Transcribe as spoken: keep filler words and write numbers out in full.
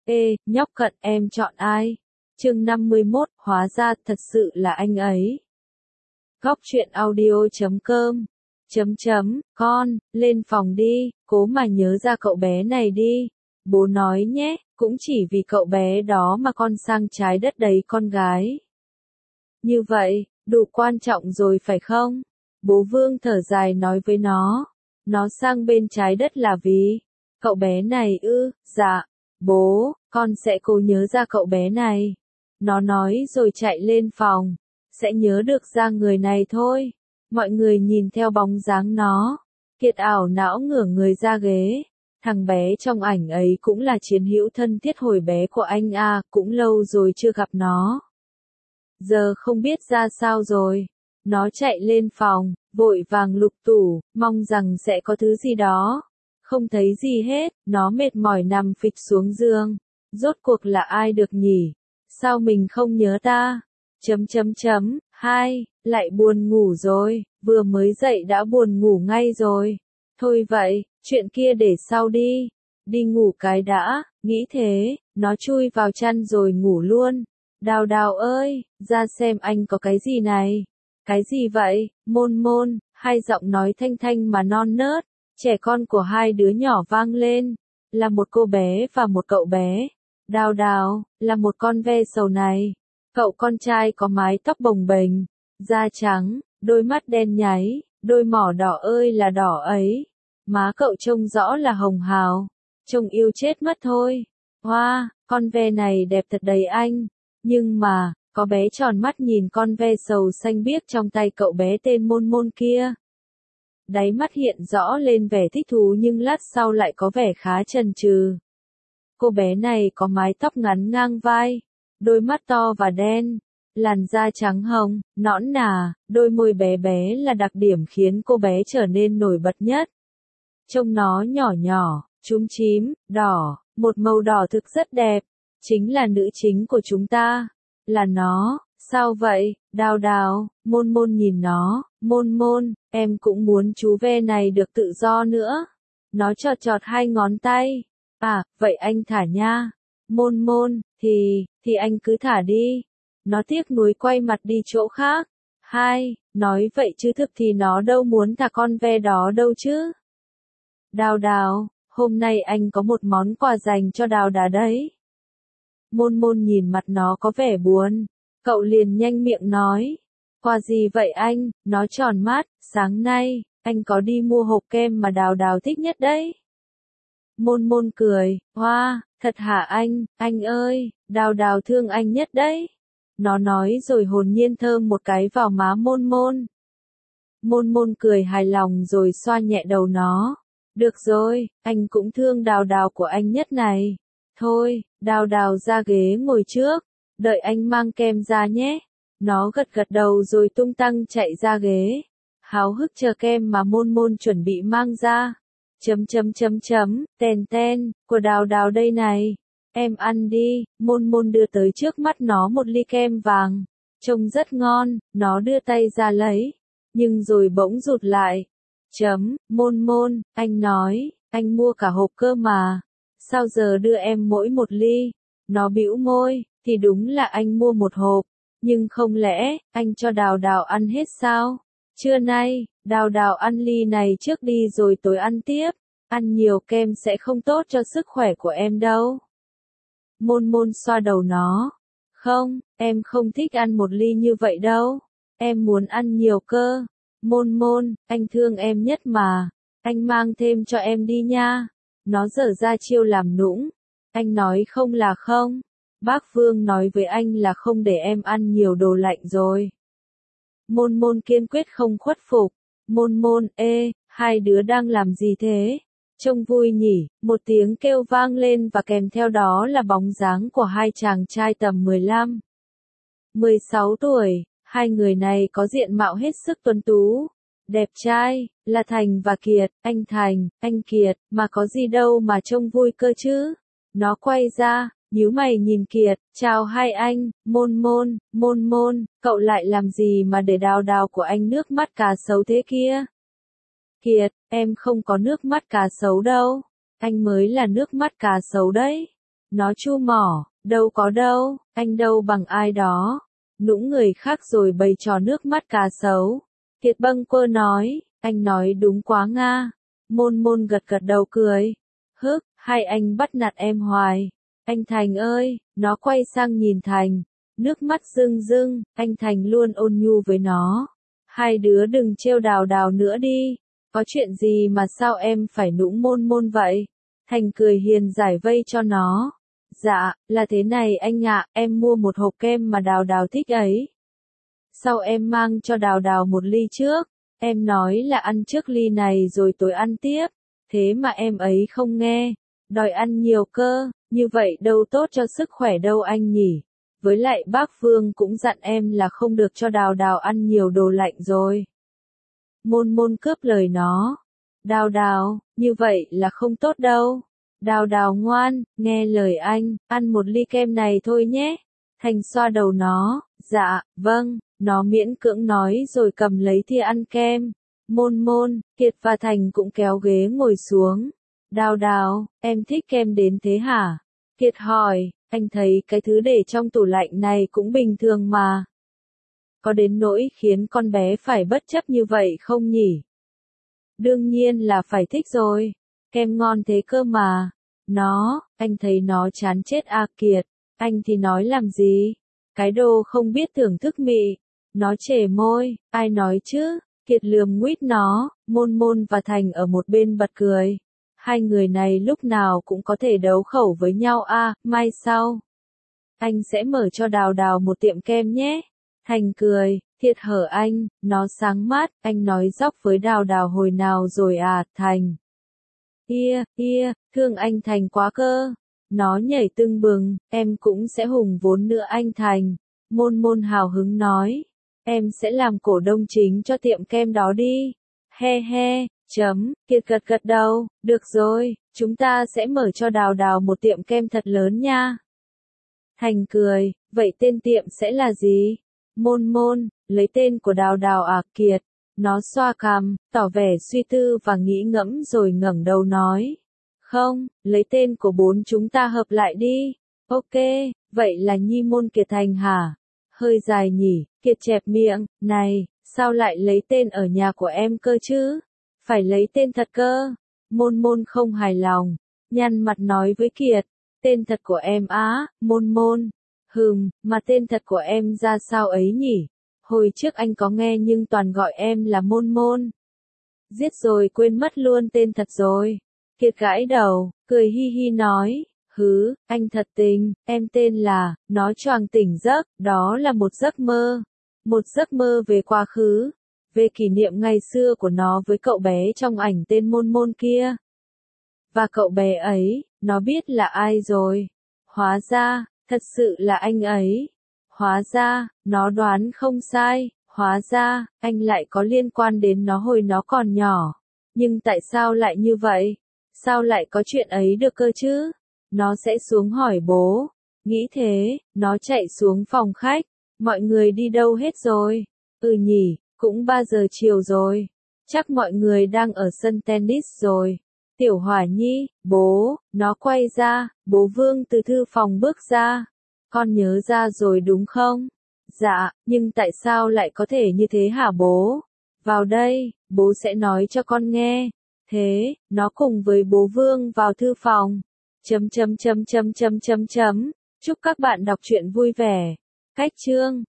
Ê, nhóc cận em chọn ai? Chương năm mươi mốt, hóa ra thật sự là anh ấy. Góc truyện audio chấm com chấm chấm, con, lên phòng đi, cố mà nhớ ra cậu bé này đi. Bố nói nhé, cũng chỉ vì cậu bé đó mà con sang trái đất đấy con gái. Như vậy, đủ quan trọng rồi phải không? Bố Vương thở dài nói với nó. Nó sang bên trái đất là vì cậu bé này ư? Dạ, bố, con sẽ cố nhớ ra cậu bé này. Nó nói rồi chạy lên phòng. Sẽ nhớ được ra người này thôi. Mọi người nhìn theo bóng dáng nó. Kiệt ảo não ngửa người ra ghế. Thằng bé trong ảnh ấy cũng là chiến hữu thân thiết hồi bé của anh à, cũng lâu rồi chưa gặp nó. Giờ không biết ra sao rồi. Nó chạy lên phòng, vội vàng lục tủ, mong rằng sẽ có thứ gì đó. Không thấy gì hết, nó mệt mỏi nằm phịch xuống giường. Rốt cuộc là ai được nhỉ? Sao mình không nhớ ta? Chấm chấm chấm, hai, lại buồn ngủ rồi, vừa mới dậy đã buồn ngủ ngay rồi. Thôi vậy, chuyện kia để sau đi. Đi ngủ cái đã, nghĩ thế, nó chui vào chăn rồi ngủ luôn. Đào Đào ơi, ra xem anh có cái gì này. Cái gì vậy, Môn Môn, hai giọng nói thanh thanh mà non nớt, trẻ con của hai đứa nhỏ vang lên. Là một cô bé và một cậu bé. Đào Đào, là một con ve sầu này. Cậu con trai có mái tóc bồng bềnh, da trắng, đôi mắt đen nháy, đôi mỏ đỏ ơi là đỏ ấy. Má cậu trông rõ là hồng hào, trông yêu chết mất thôi. Hoa, wow, con ve này đẹp thật đấy anh. Nhưng mà, có bé tròn mắt nhìn con ve sầu xanh biếc trong tay cậu bé tên Môn Môn kia. Đáy mắt hiện rõ lên vẻ thích thú nhưng lát sau lại có vẻ khá chần chừ. Cô bé này có mái tóc ngắn ngang vai, đôi mắt to và đen, làn da trắng hồng, nõn nà, đôi môi bé bé là đặc điểm khiến cô bé trở nên nổi bật nhất. Trông nó nhỏ nhỏ, chúm chím, đỏ, một màu đỏ thực rất đẹp, chính là nữ chính của chúng ta, là nó. Sao vậy, Đào Đào? Môn Môn nhìn nó, Môn Môn, em cũng muốn chú ve này được tự do nữa. Nó chọt chọt hai ngón tay. À, vậy anh thả nha. Môn Môn, thì, thì anh cứ thả đi. Nó tiếc nuối quay mặt đi chỗ khác. Hai, nói vậy chứ thực thì nó đâu muốn thả con ve đó đâu chứ. Đào Đào, hôm nay anh có một món quà dành cho Đào Đào đấy. Môn Môn nhìn mặt nó có vẻ buồn. Cậu liền nhanh miệng nói. Quà gì vậy anh? Nó tròn mắt, sáng nay, anh có đi mua hộp kem mà Đào Đào thích nhất đấy. Môn Môn cười, hoa, wow, thật hả anh, anh ơi, Đào Đào thương anh nhất đấy. Nó nói rồi hồn nhiên thơm một cái vào má Môn Môn. Môn Môn cười hài lòng rồi xoa nhẹ đầu nó. Được rồi, anh cũng thương Đào Đào của anh nhất này. Thôi, Đào Đào ra ghế ngồi trước, đợi anh mang kem ra nhé. Nó gật gật đầu rồi tung tăng chạy ra ghế. Háo hức chờ kem mà Môn Môn chuẩn bị mang ra. Chấm chấm chấm chấm, tèn ten, của Đào Đào đây này. Em ăn đi, Môn Môn đưa tới trước mắt nó một ly kem vàng. Trông rất ngon, nó đưa tay ra lấy. Nhưng rồi bỗng rụt lại. Chấm, Môn Môn, anh nói, anh mua cả hộp cơ mà. Sao giờ đưa em mỗi một ly? Nó bĩu môi, thì đúng là anh mua một hộp. Nhưng không lẽ, anh cho Đào Đào ăn hết sao? Trưa nay, Đào Đào ăn ly này trước đi rồi tối ăn tiếp. Ăn nhiều kem sẽ không tốt cho sức khỏe của em đâu. Môn Môn xoa đầu nó. Không, em không thích ăn một ly như vậy đâu. Em muốn ăn nhiều cơ. Môn Môn, anh thương em nhất mà. Anh mang thêm cho em đi nha. Nó dở ra chiêu làm nũng. Anh nói không là không. Bác Vương nói với anh là không để em ăn nhiều đồ lạnh rồi. Môn Môn kiên quyết không khuất phục. Môn Môn, ê, hai đứa đang làm gì thế? Trông vui nhỉ, một tiếng kêu vang lên và kèm theo đó là bóng dáng của hai chàng trai tầm mười lăm, mười sáu tuổi. Hai người này có diện mạo hết sức tuấn tú, đẹp trai, là Thành và Kiệt. Anh Thành, anh Kiệt, mà có gì đâu mà trông vui cơ chứ? Nó quay ra, nhíu mày nhìn Kiệt, chào hai anh. Môn Môn, Môn Môn, cậu lại làm gì mà để Đào Đào của anh nước mắt cá sấu thế kia? Kiệt, em không có nước mắt cá sấu đâu. Anh mới là nước mắt cá sấu đấy. Nó chu mỏ, đâu có đâu, anh đâu bằng ai đó. Nũng người khác rồi bày trò nước mắt cá sấu. Kiệt bâng quơ nói, anh nói đúng quá nga. Môn môn gật gật đầu cười. Hức, hai anh bắt nạt em hoài. Anh Thành ơi, nó quay sang nhìn Thành. Nước mắt rưng rưng, anh Thành luôn ôn nhu với nó. Hai đứa đừng trêu Đào Đào nữa đi. Có chuyện gì mà sao em phải nũng môn môn vậy? Thành cười hiền giải vây cho nó. Dạ, là thế này anh ạ, em mua một hộp kem mà Đào Đào thích ấy. Sau em mang cho Đào Đào một ly trước. Em nói là ăn trước ly này rồi tối ăn tiếp. Thế mà em ấy không nghe. Đòi ăn nhiều cơ, như vậy đâu tốt cho sức khỏe đâu anh nhỉ. Với lại bác Phương cũng dặn em là không được cho Đào Đào ăn nhiều đồ lạnh rồi. Môn môn cướp lời nó. Đào Đào, như vậy là không tốt đâu. Đào Đào ngoan, nghe lời anh, ăn một ly kem này thôi nhé. Thành xoa đầu nó, dạ, vâng, nó miễn cưỡng nói rồi cầm lấy thìa ăn kem. Môn môn, Kiệt và Thành cũng kéo ghế ngồi xuống. Đào Đào, em thích kem đến thế hả? Kiệt hỏi, anh thấy cái thứ để trong tủ lạnh này cũng bình thường mà. Có đến nỗi khiến con bé phải bất chấp như vậy không nhỉ? Đương nhiên là phải thích rồi. Kem ngon thế cơ mà. Nó, anh thấy nó chán chết à Kiệt. Anh thì nói làm gì? Cái đồ không biết thưởng thức mị. Nó chề môi, ai nói chứ? Kiệt lườm nguýt nó, Môn Môn và Thành ở một bên bật cười. Hai người này lúc nào cũng có thể đấu khẩu với nhau à, mai sau. Anh sẽ mở cho Đào Đào một tiệm kem nhé. Thành cười, Thiệt hở anh, nó sáng mắt, anh nói dóc với Đào Đào hồi nào rồi à, Thành. Ia, ia, thương anh Thành quá cơ. Nó nhảy tưng bừng, em cũng sẽ hùng vốn nữa anh Thành. Môn Môn hào hứng nói, em sẽ làm cổ đông chính cho tiệm kem đó đi. He he, chấm, Kiệt gật gật đầu, được rồi, chúng ta sẽ mở cho Đào Đào một tiệm kem thật lớn nha. Thành cười, vậy tên tiệm sẽ là gì? Môn Môn, lấy tên của Đào Đào à Kiệt. Nó xoa cằm, tỏ vẻ suy tư và nghĩ ngẫm rồi ngẩng đầu nói. Không, lấy tên của bốn chúng ta hợp lại đi. Ok, vậy là Nhi Môn Kiệt Thành hả? Hơi dài nhỉ, Kiệt chẹp miệng, này, sao lại lấy tên ở nhà của em cơ chứ? Phải lấy tên thật cơ. Môn Môn không hài lòng, nhăn mặt nói với Kiệt, tên thật của em á, Môn Môn. Hừm, mà tên thật của em ra sao ấy nhỉ? Hồi trước anh có nghe nhưng toàn gọi em là Môn Môn. Giết rồi quên mất luôn tên thật rồi. Kiệt gãi đầu, cười hi hi nói, hứ, anh thật tình, em tên là, nó choàng tỉnh giấc, đó là một giấc mơ. Một giấc mơ về quá khứ, về kỷ niệm ngày xưa của nó với cậu bé trong ảnh tên Môn Môn kia. Và cậu bé ấy, nó biết là ai rồi. Hóa ra, thật sự là anh ấy. Hóa ra, nó đoán không sai, hóa ra, anh lại có liên quan đến nó hồi nó còn nhỏ. Nhưng tại sao lại như vậy? Sao lại có chuyện ấy được cơ chứ? Nó sẽ xuống hỏi bố. Nghĩ thế, nó chạy xuống phòng khách. Mọi người đi đâu hết rồi? Ừ nhỉ, cũng ba giờ chiều rồi. Chắc mọi người đang ở sân tennis rồi. Tiểu Hỏa Nhi, bố, nó quay ra, bố Vương từ thư phòng bước ra. Con nhớ ra rồi đúng không? Dạ, nhưng tại sao lại có thể như thế hả bố? Vào đây, bố sẽ nói cho con nghe. Thế, nó cùng với bố Vương vào thư phòng. Chấm chấm chấm chấm chấm chấm chấm. Chúc các bạn đọc truyện vui vẻ. Cách chương